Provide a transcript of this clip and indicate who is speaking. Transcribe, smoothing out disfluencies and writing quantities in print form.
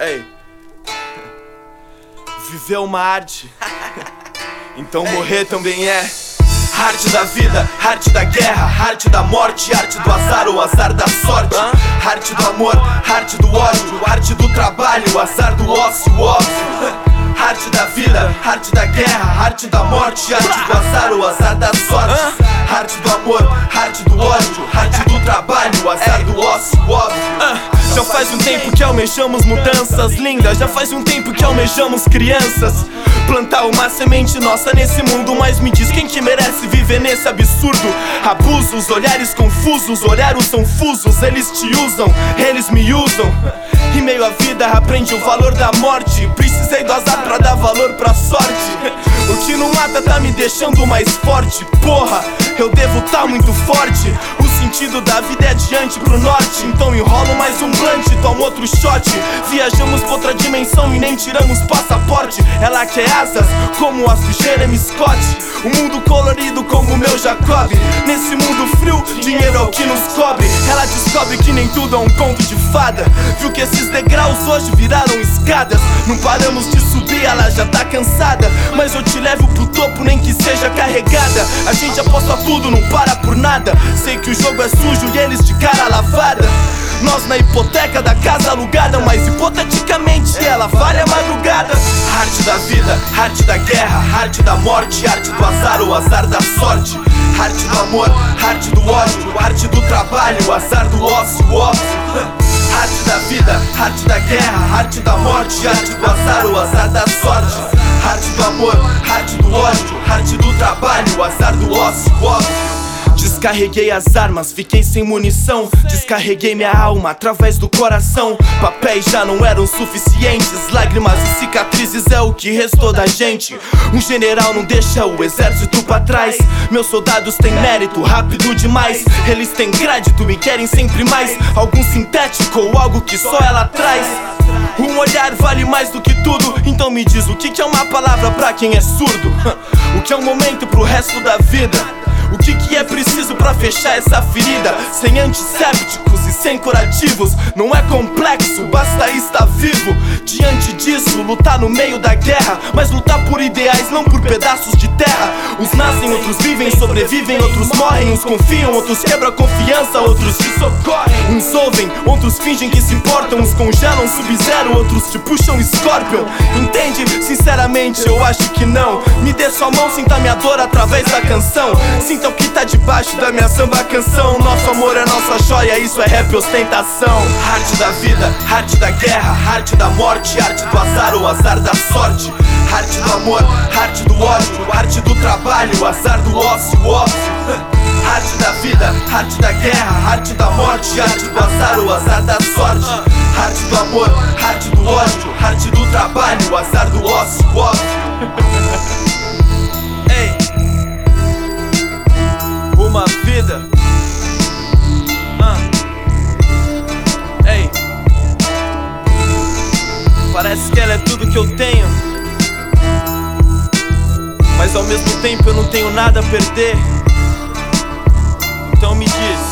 Speaker 1: Ei, viver é uma arte, então morrer também é. Arte da vida, arte da guerra, arte da morte, arte do azar, o azar da sorte. Arte do amor, arte do ódio, arte do trabalho, o azar do ócio, óbvio. Arte da vida, arte da guerra, arte da morte, arte do azar, o azar da sorte. Arte do amor, arte do ódio, arte do trabalho, o azar do ócio, óbvio. Já faz um tempo que almejamos mudanças lindas, já faz um tempo que almejamos crianças. Plantar uma semente nossa nesse mundo, mas me diz quem que merece viver nesse absurdo. Abusos, olhares confusos, olhares são fusos, eles te usam, eles me usam. Em meio à vida aprendi o valor da morte, precisei do azar pra dar valor pra sorte. O que não mata tá me deixando mais forte, porra, eu devo tá muito forte. O sentido da vida é adiante pro norte, então enrolo mais um blunt, tomo outro shot. Viajamos pra outra dimensão e nem tiramos passaporte. Ela quer asas como as do Jeremy Scott, um mundo colorido como o meu Jacob. Nesse mundo frio, dinheiro é o que nos cobre. Ela descobre que nem tudo é um conto de fada, viu que esses degraus hoje viraram escadas. Não paramos de subir, ela já tá cansada, mas eu te levo pro topo nem que seja carregada. A gente aposta tudo, não para por nada. Sei que o jogo é sujo e eles de cara lavada. Nós na hipoteca da casa alugada, mas hipoteticamente ela vale a madrugada. Arte da vida, arte da guerra, arte da morte, arte do azar, o azar da sorte. Arte do amor, arte do ódio, arte do trabalho, o azar do ócio, óbvio. Arte da vida, arte da guerra, arte da morte, arte do azar, o azar da sorte. Arte do amor, arte do ódio, arte do trabalho, o azar do ócio, óbvio. Descarreguei as armas, fiquei sem munição. Descarreguei minha alma através do coração. Papéis já não eram suficientes, lágrimas e cicatrizes é o que restou da gente. Um general não deixa o exército pra trás. Meus soldados têm mérito, rápido demais. Eles têm crédito e querem sempre mais. Algum sintético ou algo que só ela traz. Um olhar vale mais do que tudo, então me diz o que é uma palavra pra quem é surdo. O que é um momento pro resto da vida? O que é preciso pra fechar essa ferida? Sem antissépticos e sem curativos, não é complexo, basta estar vivo. Diante disso, lutar no meio da guerra, mas lutar por ideais, não por pedaços de terra. Uns nascem, outros vivem, sobrevivem, outros morrem. Uns confiam, outros quebram a confiança, outros te socorrem. Uns ouvem, outros fingem que se importam. Uns congelam Sub-Zero, outros te puxam Scorpion. Entende? Sinceramente eu acho que não. Me dê sua mão, sinta minha dor através da canção. Sinta o que tá debaixo da minha samba canção. Nosso amor é nossa joia, isso é rap ostentação. Arte da vida, arte da guerra, arte da morte, arte do azar, o azar da sorte. Arte do amor, arte do ódio, arte do trabalho, o azar do ócio, óbvio. Arte da vida, arte da guerra, arte da morte, arte do azar, o azar da sorte. Arte do amor, arte do ódio, arte do trabalho, o azar do ócio, óbvio. Ei, uma vida. Ei, parece que ela é tudo que eu tenho, mas ao mesmo tempo eu não tenho nada a perder. Então me diz,